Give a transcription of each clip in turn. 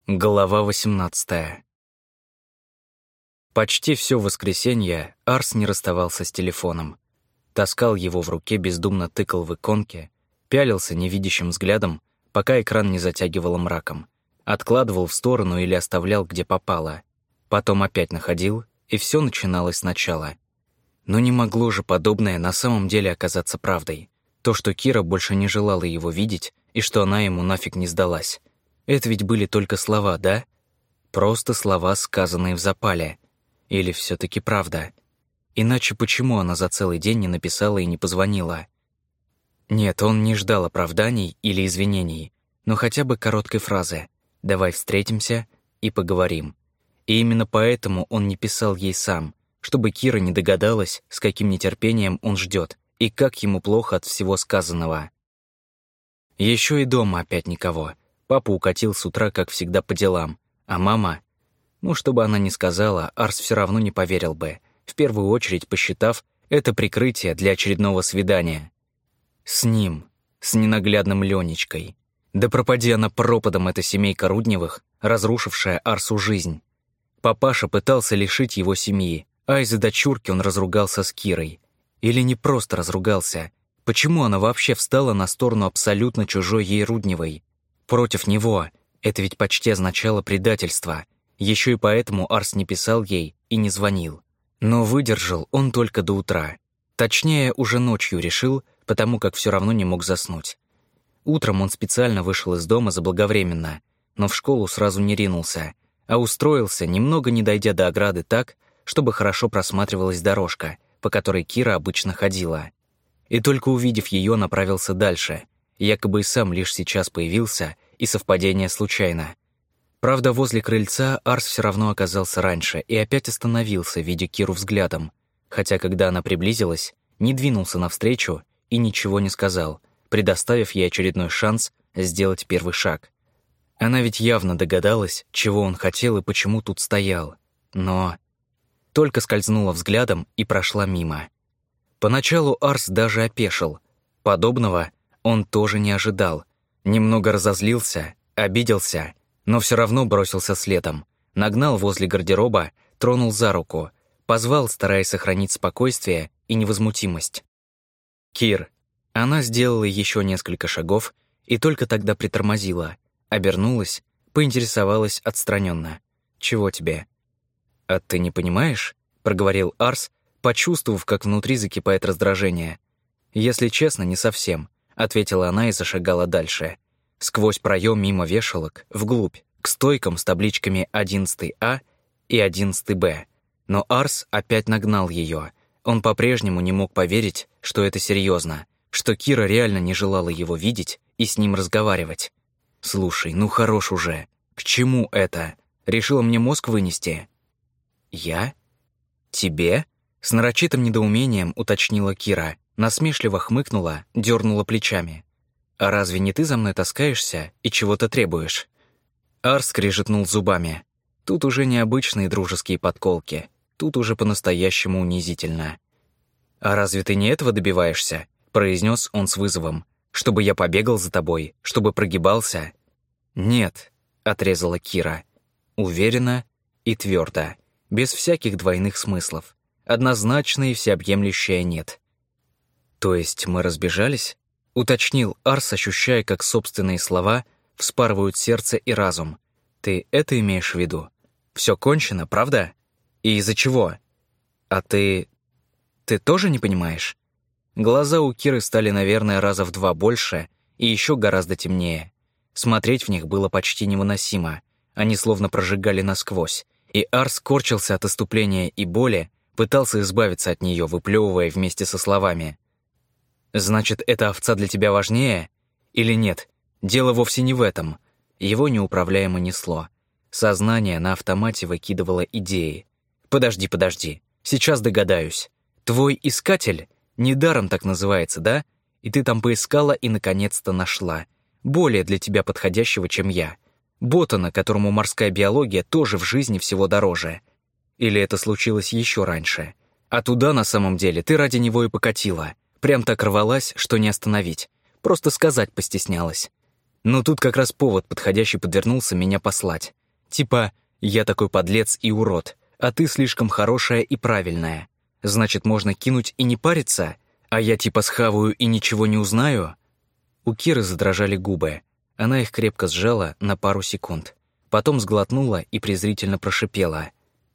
Глава 18. Почти все воскресенье Арс не расставался с телефоном. Таскал его в руке, бездумно тыкал в иконки, пялился невидящим взглядом, пока экран не затягивало мраком. Откладывал в сторону или оставлял, где попало. Потом опять находил, и все начиналось сначала. Но не могло же подобное на самом деле оказаться правдой. То, что Кира больше не желала его видеть, и что она ему нафиг не сдалась. Это ведь были только слова, да? Просто слова, сказанные в запале. Или все-таки правда? Иначе почему она за целый день не написала и не позвонила? Нет, он не ждал оправданий или извинений, но хотя бы короткой фразы «давай встретимся и поговорим». И именно поэтому он не писал ей сам, чтобы Кира не догадалась, с каким нетерпением он ждет и как ему плохо от всего сказанного. Еще и дома опять никого. Папа укатил с утра, как всегда, по делам. А мама... Ну, что бы она ни сказала, Арс все равно не поверил бы, в первую очередь посчитав это прикрытие для очередного свидания. С ним, с ненаглядным Ленечкой. Да пропади она пропадом, эта семейка Рудневых, разрушившая Арсу жизнь. Папаша пытался лишить его семьи, а из-за дочурки он разругался с Кирой. Или не просто разругался. Почему она вообще встала на сторону абсолютно чужой ей Рудневой? Против него. Это ведь почти означало предательство. Еще и поэтому Арс не писал ей и не звонил. Но выдержал он только до утра. Точнее, уже ночью решил, потому как все равно не мог заснуть. Утром он специально вышел из дома заблаговременно, но в школу сразу не ринулся, а устроился, немного не дойдя до ограды так, чтобы хорошо просматривалась дорожка, по которой Кира обычно ходила. И только увидев ее, направился дальше, якобы и сам лишь сейчас появился, и совпадение случайно. Правда, возле крыльца Арс все равно оказался раньше и опять остановился, видя Киру взглядом, хотя, когда она приблизилась, не двинулся навстречу и ничего не сказал, предоставив ей очередной шанс сделать первый шаг. Она ведь явно догадалась, чего он хотел и почему тут стоял, но... Только скользнула взглядом и прошла мимо. Поначалу Арс даже опешил. Подобного он тоже не ожидал. Немного разозлился, обиделся, но все равно бросился следом. Нагнал возле гардероба, тронул за руку, позвал, стараясь сохранить спокойствие и невозмутимость. «Кир». Она сделала еще несколько шагов и только тогда притормозила, обернулась, поинтересовалась отстраненно. «Чего тебе?» «А ты не понимаешь?» — проговорил Арс, почувствовав, как внутри закипает раздражение. «Если честно, не совсем», — ответила она и зашагала дальше. Сквозь проем мимо вешалок, вглубь, к стойкам с табличками 11А и 11Б. Но Арс опять нагнал ее. Он по-прежнему не мог поверить, что это серьезно, что Кира реально не желала его видеть и с ним разговаривать. «Слушай, ну хорош уже. К чему это? Решила мне мозг вынести?» «Я? Тебе?» С нарочитым недоумением уточнила Кира, насмешливо хмыкнула, дернула плечами. «А разве не ты за мной таскаешься и чего-то требуешь?» Арс скрежетнул зубами. Тут уже не обычные дружеские подколки, тут уже по-настоящему унизительно. «А разве ты не этого добиваешься?» — произнес он с вызовом. «Чтобы я побегал за тобой, чтобы прогибался?» «Нет», — отрезала Кира. Уверенно и твердо, без всяких двойных смыслов. Однозначно и всеобъемлющее «нет». «То есть мы разбежались?» — уточнил Арс, ощущая, как собственные слова вспарывают сердце и разум. «Ты это имеешь в виду? Все кончено, правда? И из-за чего? А ты тоже не понимаешь?» Глаза у Киры стали, наверное, раза в 2 больше и еще гораздо темнее. Смотреть в них было почти невыносимо. Они словно прожигали насквозь. И Арс корчился от иступления и боли, пытался избавиться от нее, выплевывая вместе со словами. «Значит, эта овца для тебя важнее? Или нет? Дело вовсе не в этом». Его неуправляемо несло. Сознание на автомате выкидывало идеи. «Подожди, сейчас догадаюсь. Твой искатель недаром так называется, да? И ты там поискала и наконец-то нашла. Более для тебя подходящего, чем я. Ботана, которому морская биология тоже в жизни всего дороже. Или это случилось еще раньше? А туда, на самом деле, ты ради него и покатила. Прям так рвалась, что не остановить. Просто сказать постеснялась. Но тут как раз повод подходящий подвернулся меня послать. Типа «я такой подлец и урод, а ты слишком хорошая и правильная. Значит, можно кинуть и не париться, а я типа схаваю и ничего не узнаю?» У Киры задрожали губы. Она их крепко сжала на пару секунд. Потом сглотнула и презрительно прошипела.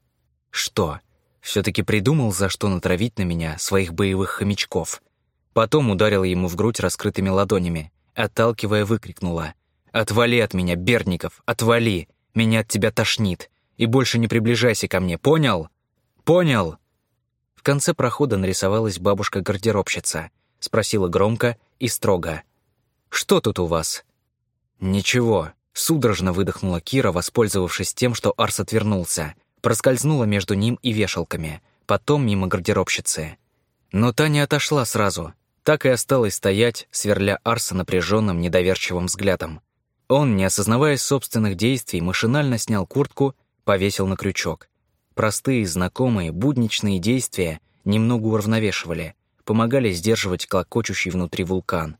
«Что, все-таки придумал, за что натравить на меня своих боевых хомячков?» Потом ударила ему в грудь раскрытыми ладонями, отталкивая, выкрикнула. «Отвали от меня, Бердников, отвали! Меня от тебя тошнит! И больше не приближайся ко мне, понял? Понял?» В конце прохода нарисовалась бабушка-гардеробщица. Спросила громко и строго. «Что тут у вас?» «Ничего», — судорожно выдохнула Кира, воспользовавшись тем, что Арс отвернулся. Проскользнула между ним и вешалками, потом мимо гардеробщицы. Но та не отошла сразу. Так и осталась стоять, сверля Арса напряженным, недоверчивым взглядом. Он, не осознавая собственных действий, машинально снял куртку, повесил на крючок. Простые, знакомые, будничные действия немного уравновешивали, помогали сдерживать клокочущий внутри вулкан.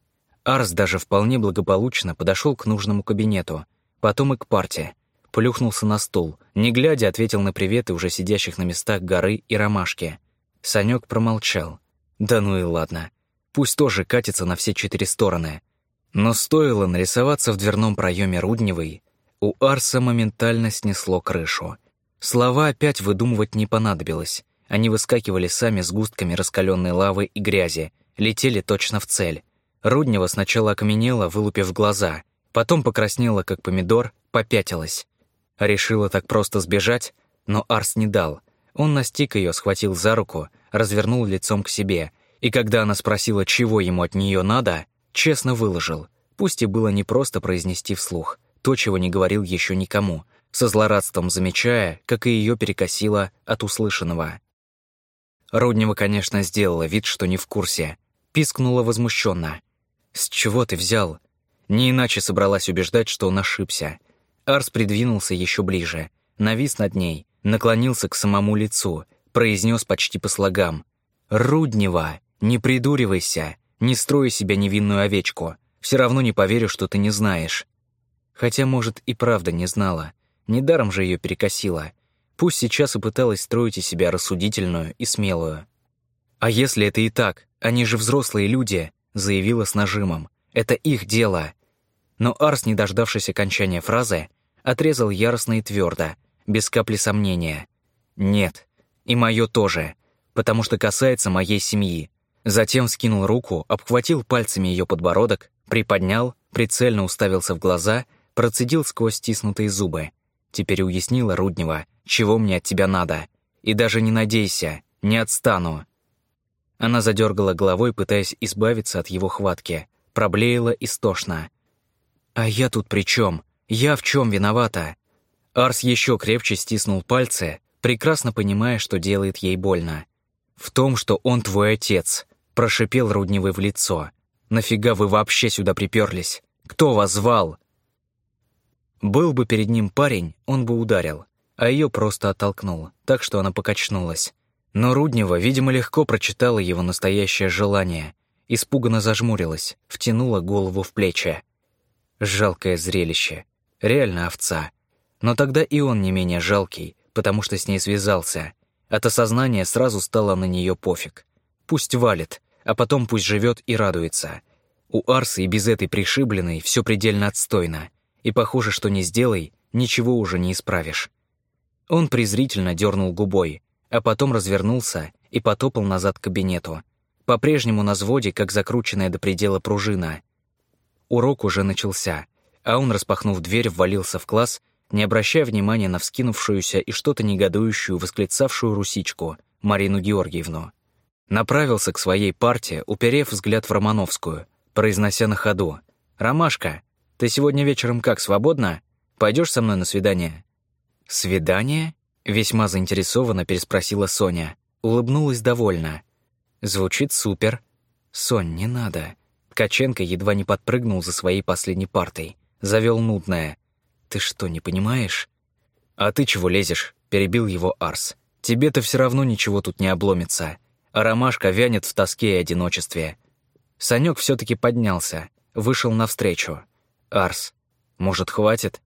Арс даже вполне благополучно подошел к нужному кабинету, потом и к парте. Плюхнулся на стул, не глядя, ответил на приветы уже сидящих на местах Горы и Ромашки. Санёк промолчал. Да ну и ладно. Пусть тоже катится на все 4 стороны. Но стоило нарисоваться в дверном проеме Рудневой, у Арса моментально снесло крышу. Слова опять выдумывать не понадобилось. Они выскакивали сами сгустками раскаленной лавы и грязи, летели точно в цель. Руднева сначала окаменела, вылупив глаза, потом покраснела, как помидор, попятилась. Решила так просто сбежать, но Арс не дал. Он настиг ее, схватил за руку, развернул лицом к себе, и когда она спросила, чего ему от нее надо, честно выложил, пусть и было непросто произнести вслух, то, чего не говорил еще никому, со злорадством замечая, как и ее перекосило от услышанного. Руднева, конечно, сделала вид, что не в курсе. Пискнула возмущенно. «С чего ты взял?» Не иначе собралась убеждать, что он ошибся. Арс придвинулся еще ближе, навис над ней, наклонился к самому лицу, произнес почти по слогам. «Руднева, не придуривайся, не строй из себя невинную овечку, все равно не поверю, что ты не знаешь». Хотя, может, и правда не знала, недаром же ее перекосило. Пусть сейчас и пыталась строить из себя рассудительную и смелую. «А если это и так, они же взрослые люди», заявила с нажимом. «Это их дело». Но Арс, не дождавшись окончания фразы, отрезал яростно и твердо, без капли сомнения. «Нет, и мое тоже, потому что касается моей семьи». Затем вскинул руку, обхватил пальцами ее подбородок, приподнял, прицельно уставился в глаза, процедил сквозь стиснутые зубы. Теперь уяснила Руднева, чего мне от тебя надо. И даже не надейся, не отстану. Она задергала головой, пытаясь избавиться от его хватки, проблеяла истошно. «А я тут при чем? Я в чем виновата?» Арс еще крепче стиснул пальцы, прекрасно понимая, что делает ей больно. «В том, что он твой отец», — прошипел Рудневой в лицо. «Нафига вы вообще сюда приперлись? Кто вас звал?» Был бы перед ним парень, он бы ударил, а ее просто оттолкнул, так что она покачнулась. Но Руднева, видимо, легко прочитала его настоящее желание, испуганно зажмурилась, втянула голову в плечи. Жалкое зрелище. Реально овца. Но тогда и он не менее жалкий, потому что с ней связался. От осознания сразу стало на нее пофиг. Пусть валит, а потом пусть живет и радуется. У Арса и без этой пришибленной все предельно отстойно. И похоже, что не сделай, ничего уже не исправишь. Он презрительно дернул губой, а потом развернулся и потопал назад к кабинету. По-прежнему на взводе, как закрученная до предела пружина. Урок уже начался, а он, распахнув дверь, ввалился в класс, не обращая внимания на вскинувшуюся и что-то негодующую, восклицавшую русичку, Марину Георгиевну. Направился к своей парте, уперев взгляд в Романовскую, произнося на ходу: «Ромашка, ты сегодня вечером как, свободна? Пойдешь со мной на свидание?» «Свидание?» — весьма заинтересованно переспросила Соня. Улыбнулась довольно. «Звучит супер». «Сонь, не надо». Ткаченко едва не подпрыгнул за своей последней партой. Завел нудное. «Ты что, не понимаешь?» «А ты чего лезешь?» — перебил его Арс. «Тебе-то все равно ничего тут не обломится. А Ромашка вянет в тоске и одиночестве». Санек все-таки поднялся, вышел навстречу. «Арс, может, хватит?»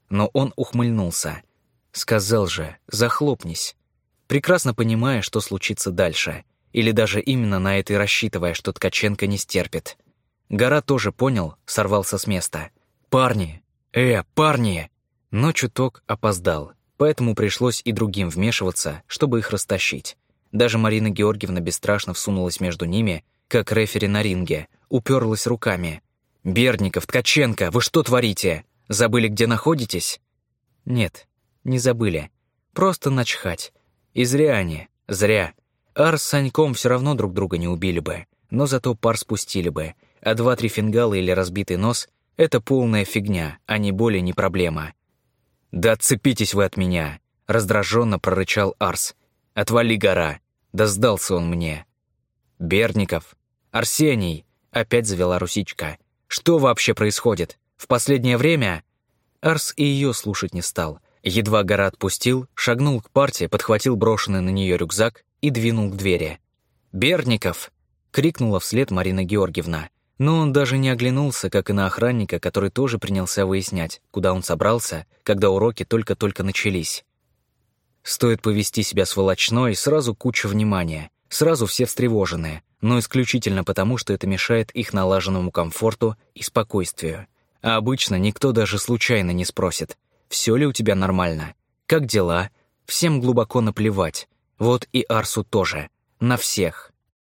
но он ухмыльнулся. Сказал же: захлопнись. Прекрасно понимая, что случится дальше, или даже именно на это и рассчитывая, что Ткаченко не стерпит. Гора тоже понял, сорвался с места. «Парни! Парни!» Но чуток опоздал, поэтому пришлось и другим вмешиваться, чтобы их растащить. Даже Марина Георгиевна бесстрашно всунулась между ними, как рефери на ринге, уперлась руками. «Бердников, Ткаченко, вы что творите? Забыли, где находитесь?» «Нет, не забыли. Просто начхать. И зря они, зря. Арс с Саньком все равно друг друга не убили бы, но зато пар спустили бы, а 2-3 фингала или разбитый нос — это полная фигня, а не боль и не проблема». «Да отцепитесь вы от меня!» — раздраженно прорычал Арс. «Отвали, Гора! Да сдался он мне!» «Бердников! Арсений!» — опять завела Русичка. «Что вообще происходит? В последнее время...» Арс и ее слушать не стал. Едва Гора отпустил, шагнул к парте, подхватил брошенный на нее рюкзак и двинул к двери. «Бердников!» — крикнула вслед Марина Георгиевна. Но он даже не оглянулся, как и на охранника, который тоже принялся выяснять, куда он собрался, когда уроки только-только начались. Стоит повести себя сволочно, и сразу куча внимания, сразу все встревоженные, но исключительно потому, что это мешает их налаженному комфорту и спокойствию. А обычно никто даже случайно не спросит: «Все ли у тебя нормально? Как дела?» Всем глубоко наплевать. Вот и Арсу тоже. На всех.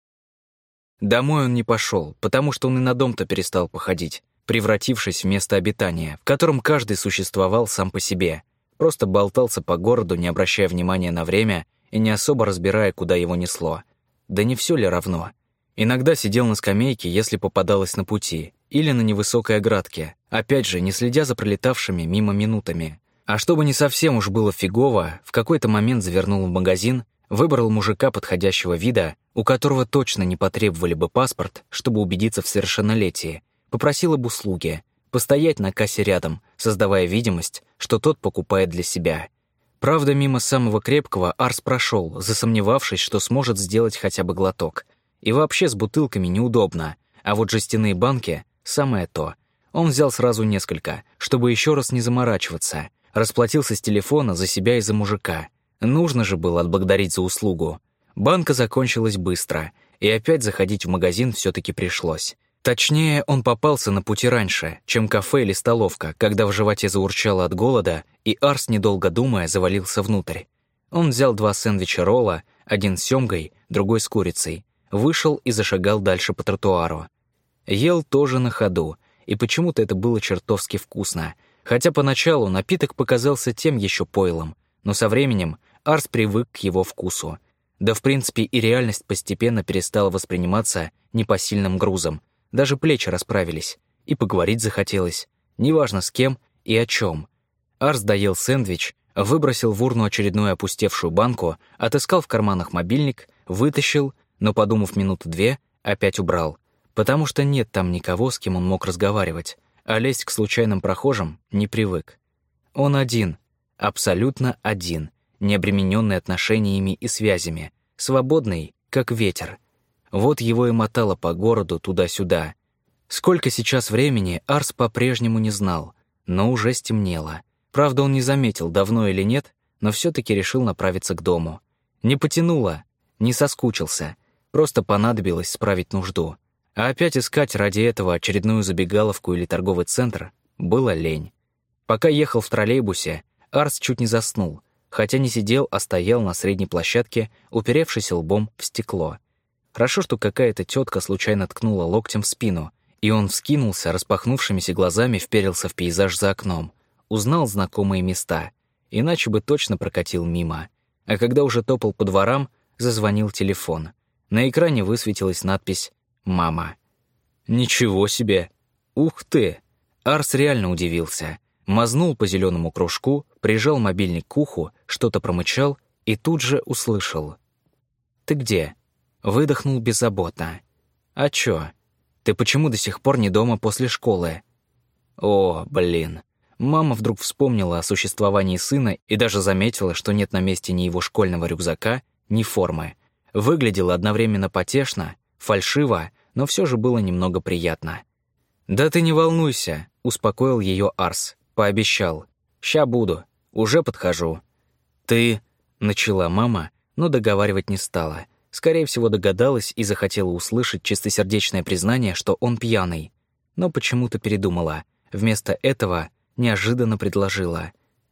Домой он не пошел, потому что он и на дом-то перестал походить, превратившись в место обитания, в котором каждый существовал сам по себе. Просто болтался по городу, не обращая внимания на время и не особо разбирая, куда его несло. Да не все ли равно? Иногда сидел на скамейке, если попадалось на пути, или на невысокой оградке, опять же, не следя за пролетавшими мимо минутами. А чтобы не совсем уж было фигово, в какой-то момент завернул в магазин, выбрал мужика подходящего вида, у которого точно не потребовали бы паспорт, чтобы убедиться в совершеннолетии, попросил об услуге, постоять на кассе рядом, создавая видимость, что тот покупает для себя. Правда, мимо самого крепкого Арс прошел, засомневавшись, что сможет сделать хотя бы глоток. И вообще с бутылками неудобно, а вот жестяные банки — самое то. Он взял сразу несколько, чтобы еще раз не заморачиваться, расплатился с телефона за себя и за мужика. Нужно же было отблагодарить за услугу. Банка закончилась быстро, и опять заходить в магазин все-таки пришлось. Точнее, он попался на пути раньше, чем кафе или столовка, когда в животе заурчало от голода, и Арс, недолго думая, завалился внутрь. Он взял 2 сэндвича-ролла, один с семгой, другой с курицей, вышел и зашагал дальше по тротуару. Ел тоже на ходу, и почему-то это было чертовски вкусно, хотя поначалу напиток показался тем еще пойлом, но со временем Арс привык к его вкусу. Да, в принципе, и реальность постепенно перестала восприниматься непосильным грузом. Даже плечи расправились, и поговорить захотелось. Неважно с кем и о чем. Арс доел сэндвич, выбросил в урну очередную опустевшую банку, отыскал в карманах мобильник, вытащил, но, подумав минуты 2, опять убрал. Потому что нет там никого, с кем он мог разговаривать, а лезть к случайным прохожим не привык. Он один, абсолютно один, не обремененный отношениями и связями, свободный, как ветер. Вот его и мотало по городу туда-сюда. Сколько сейчас времени, Арс по-прежнему не знал, но уже стемнело. Правда, он не заметил, давно или нет, но все-таки решил направиться к дому. Не потянуло, не соскучился, просто понадобилось справить нужду. А опять искать ради этого очередную забегаловку или торговый центр было лень. Пока ехал в троллейбусе, Арс чуть не заснул, хотя не сидел, а стоял на средней площадке, уперевшись лбом в стекло. Хорошо, что какая-то тетка случайно ткнула локтем в спину, и он вскинулся, распахнувшимися глазами вперился в пейзаж за окном, узнал знакомые места, иначе бы точно прокатил мимо. А когда уже топал по дворам, зазвонил телефон. На экране высветилась надпись «Мама». «Ничего себе! Ух ты!» Арс реально удивился. Мазнул по зеленому кружку, прижал мобильник к уху, что-то промычал и тут же услышал. «Ты где?» Выдохнул беззаботно. «А чё? Ты почему до сих пор не дома после школы?» О, блин. Мама вдруг вспомнила о существовании сына и даже заметила, что нет на месте ни его школьного рюкзака, ни формы. Выглядело одновременно потешно, фальшиво, но все же было немного приятно. «Да ты не волнуйся», — успокоил ее Арс, пообещал. «Ща буду. Уже подхожу». «Ты...» — начала мама, но договаривать не стала. Скорее всего, догадалась и захотела услышать чистосердечное признание, что он пьяный. Но почему-то передумала. Вместо этого неожиданно предложила.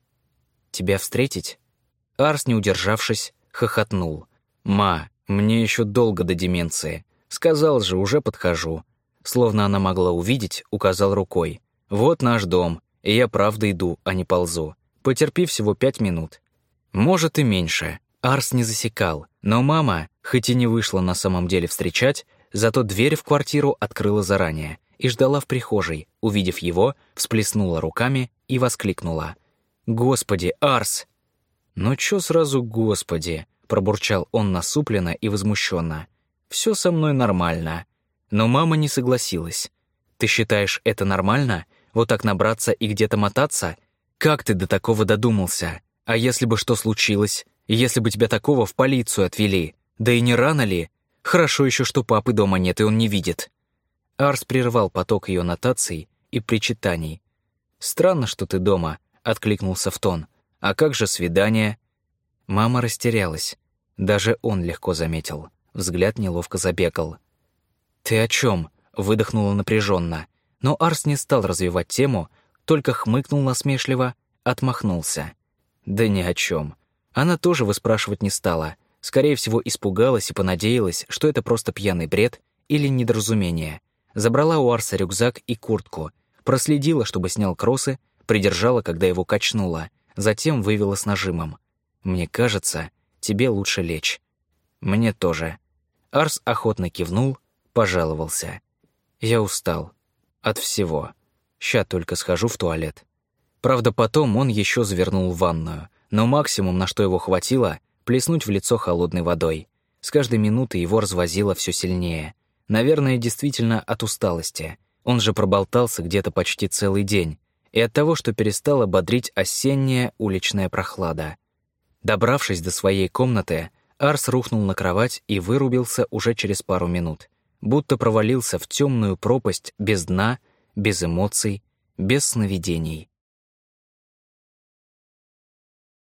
«Тебя встретить?» Арс, не удержавшись, хохотнул. «Ма, мне еще долго до деменции. Сказал же, уже подхожу». Словно она могла увидеть, указал рукой. «Вот наш дом, и я правда иду, а не ползу. Потерпи всего 5 минут». Может, и меньше. Арс не засекал, но мама, хоть и не вышла на самом деле встречать, зато дверь в квартиру открыла заранее и ждала в прихожей. Увидев его, всплеснула руками и воскликнула. «Господи, Арс!» «Ну чё сразу «Господи»?» — пробурчал он насупленно и возмущенно. «Всё со мной нормально». Но мама не согласилась. «Ты считаешь, это нормально? Вот так набраться и где-то мотаться? Как ты до такого додумался? А если бы что случилось? Если бы тебя такого в полицию отвели? Да и не рано ли? Хорошо еще, что папы дома нет, и он не видит». Арс прервал поток ее нотаций и причитаний. «Странно, что ты дома», — откликнулся в тон. «А как же свидание?» Мама растерялась. Даже он легко заметил. Взгляд неловко забегал. «Ты о чем?» — выдохнула напряженно. Но Арс не стал развивать тему, только хмыкнул насмешливо, отмахнулся. «Да ни о чем». Она тоже выспрашивать не стала. Скорее всего, испугалась и понадеялась, что это просто пьяный бред или недоразумение. Забрала у Арса рюкзак и куртку, проследила, чтобы снял кроссы, придержала, когда его качнула, затем вывела с нажимом. «Мне кажется, тебе лучше лечь». «Мне тоже». Арс охотно кивнул, пожаловался. «Я устал. От всего. Ща только схожу в туалет». Правда, потом он еще завернул в ванную, но максимум, на что его хватило, плеснуть в лицо холодной водой. С каждой минуты его развозило все сильнее. Наверное, действительно от усталости. Он же проболтался где-то почти целый день. И от того, что перестала бодрить осенняя уличная прохлада. Добравшись до своей комнаты, Арс рухнул на кровать и вырубился уже через пару минут. Будто провалился в темную пропасть без дна, без эмоций, без сновидений.